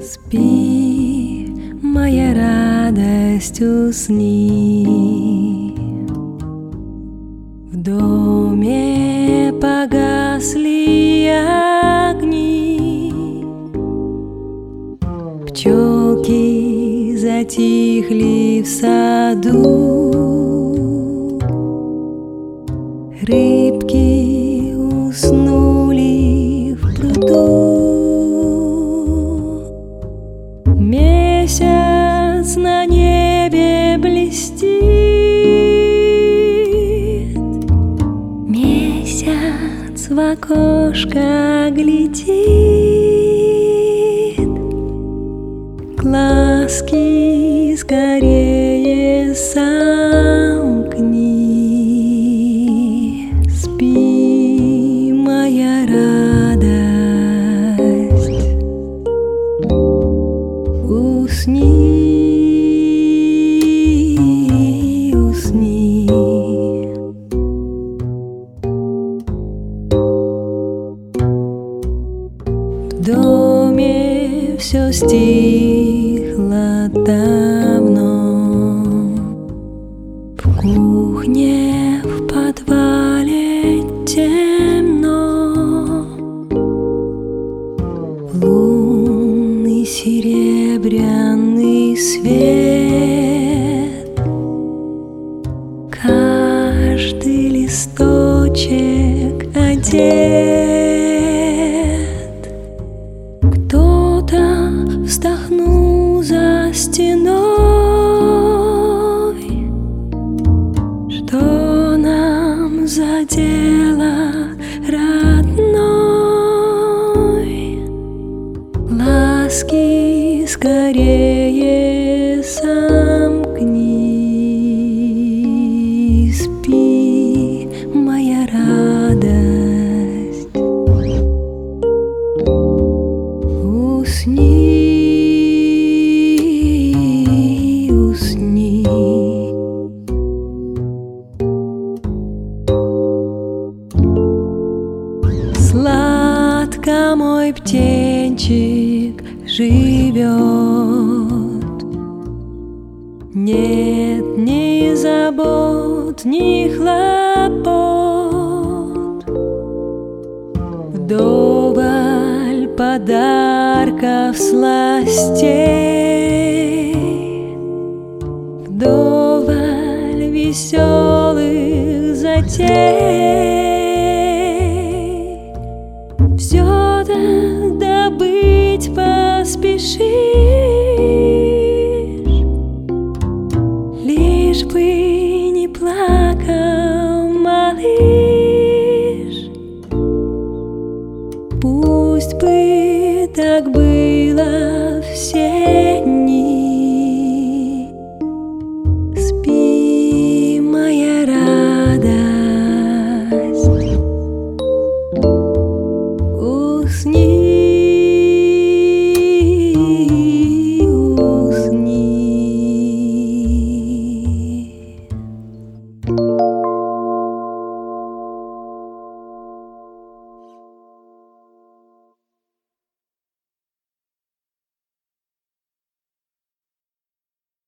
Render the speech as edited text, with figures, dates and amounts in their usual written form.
Спи, моя радость, усни. В доме погасли огни, пчелки затихли в саду, рыбки уснули в пруду. Месяц на небе блестит, месяц в окошко глядит. Глазки скорее сомкни. Спи, моя радость, усни, усни. В доме все стихло давно, в кухне, в подвале темно. Лунный серебряный свет, каждый листочек одет. Кто-то вздохнул за стеной, что нам за дело родной. Ласки скорее сомкни. Спи, моя радость, усни, усни. Сладко мой птенчик живет, нет ни забот, ни хлопот. Вдоволь подарков сластей, вдоволь веселых затей.